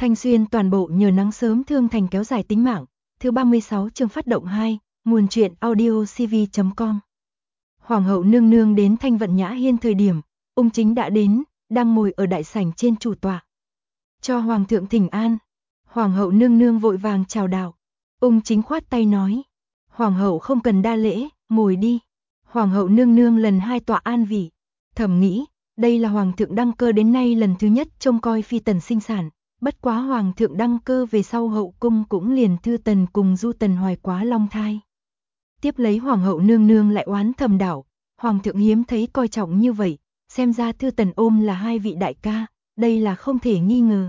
Thanh Xuyên toàn bộ nhờ nắng sớm thương thành kéo dài tính mạng. Thứ 36 chương phát động 2, nguồn truyện audio cv.com. Hoàng hậu nương nương đến Thanh Vận Nhã Hiên thời điểm, ung chính đã đến, đang ngồi ở đại sảnh trên chủ tọa. Cho hoàng thượng thỉnh an. Hoàng hậu nương nương vội vàng chào đạo. Ung chính khoát tay nói, hoàng hậu không cần đa lễ, ngồi đi. Hoàng hậu nương nương lần 2 tọa an vị. Thầm nghĩ, đây là hoàng thượng đăng cơ đến nay lần thứ nhất trông coi phi tần sinh sản. Bất quá hoàng thượng đăng cơ về sau hậu cung cũng liền Thư Tần cùng Du Tần hoài quá long thai. Tiếp lấy hoàng hậu nương nương lại oán thầm đảo, hoàng thượng hiếm thấy coi trọng như vậy, xem ra Thư Tần ôm là 2 vị đại ca, đây là không thể nghi ngờ.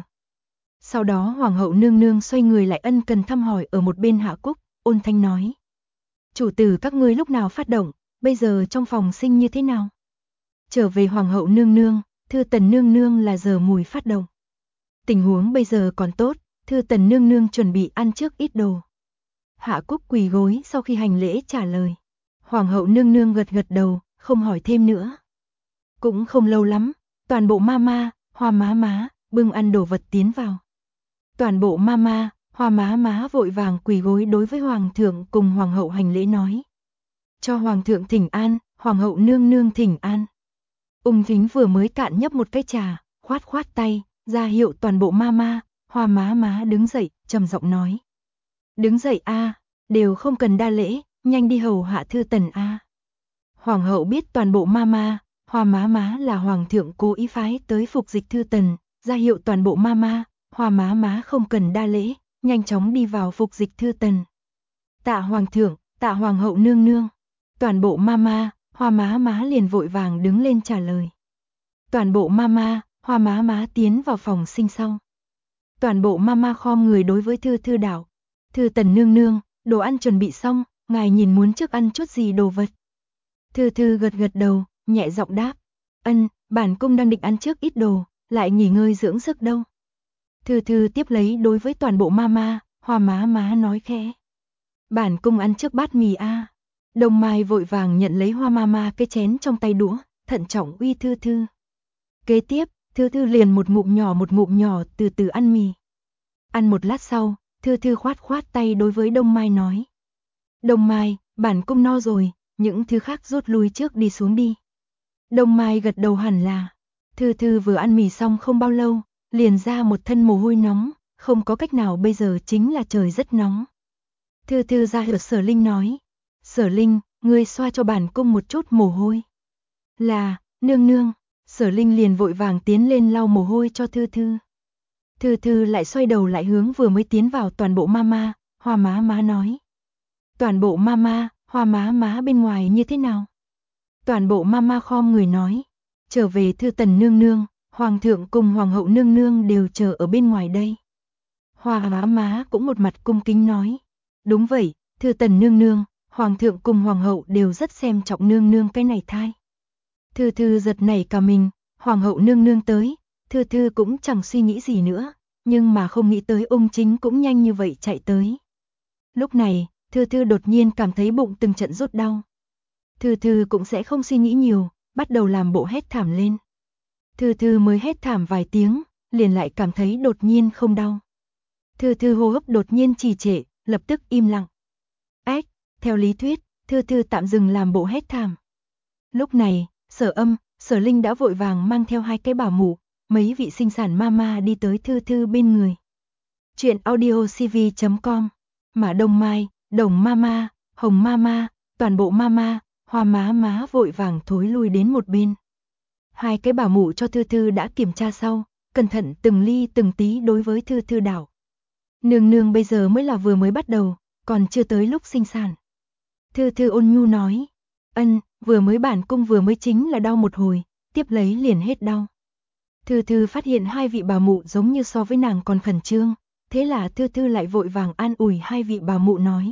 Sau đó hoàng hậu nương nương xoay người lại ân cần thăm hỏi ở một bên Hạ Cúc, ôn thanh nói. Chủ tử các ngươi lúc nào phát động, bây giờ trong phòng sinh như thế nào? Trở về hoàng hậu nương nương, Thư Tần nương nương là giờ mùi phát động. Tình huống bây giờ còn tốt, Thư Tần nương nương chuẩn bị ăn trước ít đồ. Hạ Cúc quỳ gối sau khi hành lễ trả lời. Hoàng hậu nương nương gật gật đầu, không hỏi thêm nữa. Cũng không lâu lắm, toàn bộ mama, Hoa má má, bưng ăn đồ vật tiến vào. Toàn bộ mama, Hoa má má vội vàng quỳ gối đối với hoàng thượng cùng hoàng hậu hành lễ nói. Cho hoàng thượng thỉnh an, hoàng hậu nương nương thỉnh an. Ung Thính vừa mới cạn nhấp một cái trà, khoát khoát tay, ra hiệu toàn bộ mama, Hoa má má đứng dậy, trầm giọng nói. Đứng dậy a, đều không cần đa lễ, nhanh đi hầu hạ Thư Tần a. Hoàng hậu biết toàn bộ mama, Hoa má má là hoàng thượng cố ý phái tới phục dịch Thư Tần, ra hiệu toàn bộ mama, Hoa má má không cần đa lễ, nhanh chóng đi vào phục dịch Thư Tần. Tạ hoàng thượng, tạ hoàng hậu nương nương. Toàn bộ mama, Hoa má má liền vội vàng đứng lên trả lời. Toàn bộ mama, Hoa má má tiến vào phòng sinh sau. Toàn bộ mama khom người đối với Thư Thư đạo. Thư Tần nương nương, đồ ăn chuẩn bị xong, ngài nhìn muốn trước ăn chút gì đồ vật. Thư Thư gật gật đầu, nhẹ giọng đáp. Ân, bản cung đang định ăn trước ít đồ, lại nghỉ ngơi dưỡng sức đâu. Thư Thư tiếp lấy đối với toàn bộ mama, Hoa má má nói khẽ. Bản cung ăn trước bát mì a. Đông Mai vội vàng nhận lấy Hoa mama cái chén trong tay đũa, thận trọng uy Thư Thư. Kế tiếp, Thư Thư liền một ngụm nhỏ từ từ ăn mì. Ăn một lát sau, Thư Thư khoát khoát tay đối với Đông Mai nói. Đông Mai, bản cung no rồi, những thứ khác rút lui trước đi xuống đi. Đông Mai gật đầu hẳn là. Thư Thư vừa ăn mì xong không bao lâu, liền ra một thân mồ hôi nóng, không có cách nào bây giờ chính là trời rất nóng. Thư Thư ra hiệu Sở Linh nói. Sở Linh, ngươi xoa cho bản cung một chút mồ hôi. Là, nương nương. Sở Linh liền vội vàng tiến lên lau mồ hôi cho Thư Thư. Thư Thư lại xoay đầu lại hướng vừa mới tiến vào toàn bộ mama, Hoa má má nói. Toàn bộ mama, Hoa má má bên ngoài như thế nào? Toàn bộ mama khom người nói. Trở về Thư Tần nương nương, hoàng thượng cùng hoàng hậu nương nương đều chờ ở bên ngoài đây. Hoa má má cũng một mặt cung kính nói. Đúng vậy, Thư Tần nương nương, hoàng thượng cùng hoàng hậu đều rất xem trọng nương nương cái này thai. Thư Thư giật nảy cả mình, hoàng hậu nương nương tới, Thư Thư cũng chẳng suy nghĩ gì nữa, nhưng mà không nghĩ tới ung chính cũng nhanh như vậy chạy tới. Lúc này, Thư Thư đột nhiên cảm thấy bụng từng trận rốt đau. Thư Thư cũng sẽ không suy nghĩ nhiều, bắt đầu làm bộ hét thảm lên. Thư Thư mới hét thảm vài tiếng, liền lại cảm thấy đột nhiên không đau. Thư Thư hô hấp đột nhiên trì trệ, lập tức im lặng. Ách, theo lý thuyết, Thư Thư tạm dừng làm bộ hét thảm. Lúc này, Sở Âm, Sở Linh đã vội vàng mang theo 2 cái bảo mụ, mấy vị sinh sản mama đi tới Thư Thư bên người. Chuyện audio cv.com. Mà Đông Mai, Đồng mama, Hồng mama, toàn bộ mama, Hoa má má vội vàng thối lui đến một bên. 2 cái bảo mụ cho Thư Thư đã kiểm tra sau, cẩn thận từng ly từng tí đối với Thư Thư đạo. Nương nương bây giờ mới là vừa mới bắt đầu, còn chưa tới lúc sinh sản. Thư Thư ôn nhu nói. Ân, vừa mới bản cung vừa mới chính là đau một hồi, tiếp lấy liền hết đau. Thư Thư phát hiện 2 vị bà mụ giống như so với nàng còn khẩn trương, thế là Thư Thư lại vội vàng an ủi 2 vị bà mụ nói.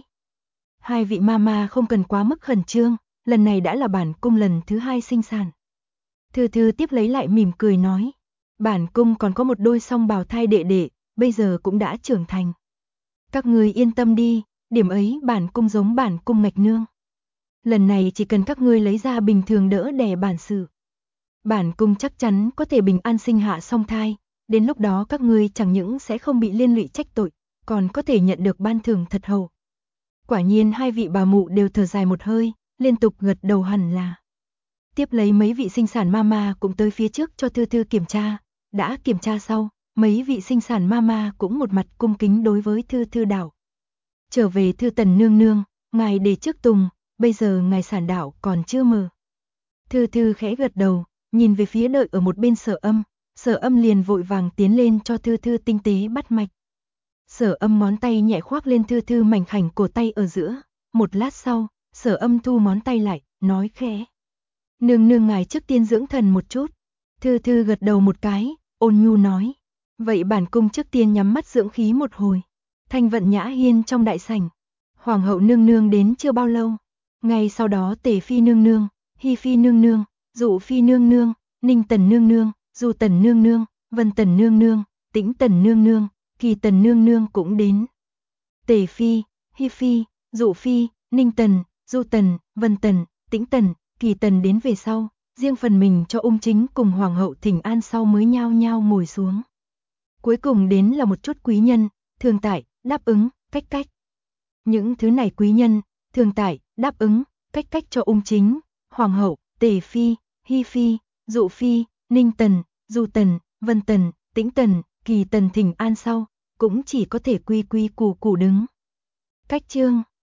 2 vị mama không cần quá mức khẩn trương, lần này đã là bản cung lần thứ 2 sinh sản. Thư Thư tiếp lấy lại mỉm cười nói. Bản cung còn có một đôi song bào thai đệ đệ, bây giờ cũng đã trưởng thành. Các ngươi yên tâm đi, điểm ấy bản cung giống bản cung ngạch nương. Lần này chỉ cần các ngươi lấy ra bình thường đỡ đẻ bản sự. Bản cung chắc chắn có thể bình an sinh hạ song thai, đến lúc đó các ngươi chẳng những sẽ không bị liên lụy trách tội, còn có thể nhận được ban thưởng thật hầu. Quả nhiên hai vị bà mụ đều thở dài một hơi, liên tục gật đầu hẳn là. Tiếp lấy mấy vị sinh sản mama cũng tới phía trước cho Thư Thư kiểm tra, đã kiểm tra sau, mấy vị sinh sản mama cũng một mặt cung kính đối với Thư Thư đảo. Trở về Thư Tần nương nương, ngài để trước tùng, bây giờ ngài sản đảo còn chưa mở. Thư Thư khẽ gật đầu, nhìn về phía đợi ở một bên Sở Âm liền vội vàng tiến lên cho Thư Thư tinh tế bắt mạch. Sở Âm ngón tay nhẹ khoác lên Thư Thư mảnh khảnh cổ tay ở giữa, một lát sau, Sở Âm thu ngón tay lại, nói khẽ. Nương nương ngài trước tiên dưỡng thần một chút. Thư Thư gật đầu một cái, ôn nhu nói. Vậy bản cung trước tiên nhắm mắt dưỡng khí một hồi. Thanh Vận Nhã Hiên trong đại sảnh. Hoàng hậu nương nương đến chưa bao lâu. Ngay sau đó Tề Phi nương nương, Hi Phi nương nương, Dụ Phi nương nương, Ninh Tần nương nương, Du Tần nương nương, Vân Tần nương nương, Tĩnh Tần nương nương, Kỳ Tần nương nương cũng đến. Tề Phi, Hi Phi, Dụ Phi, Ninh Tần, Du Tần, Vân Tần, Tĩnh Tần, Kỳ Tần đến về sau, riêng phần mình cho Ung Chính cùng Hoàng hậu thỉnh an sau mới nhao nhao ngồi xuống. Cuối cùng đến là một chút quý nhân, thường tại, đáp ứng, cách cách. Những thứ này quý nhân, thường tại, đáp ứng, cách cách cho Ung Chính, Hoàng hậu, Tề Phi, Hi Phi, Dụ Phi, Ninh Tần, Du Tần, Vân Tần, Tĩnh Tần, Kỳ Tần thỉnh an sau, cũng chỉ có thể quy quy củ củ đứng. Cách chương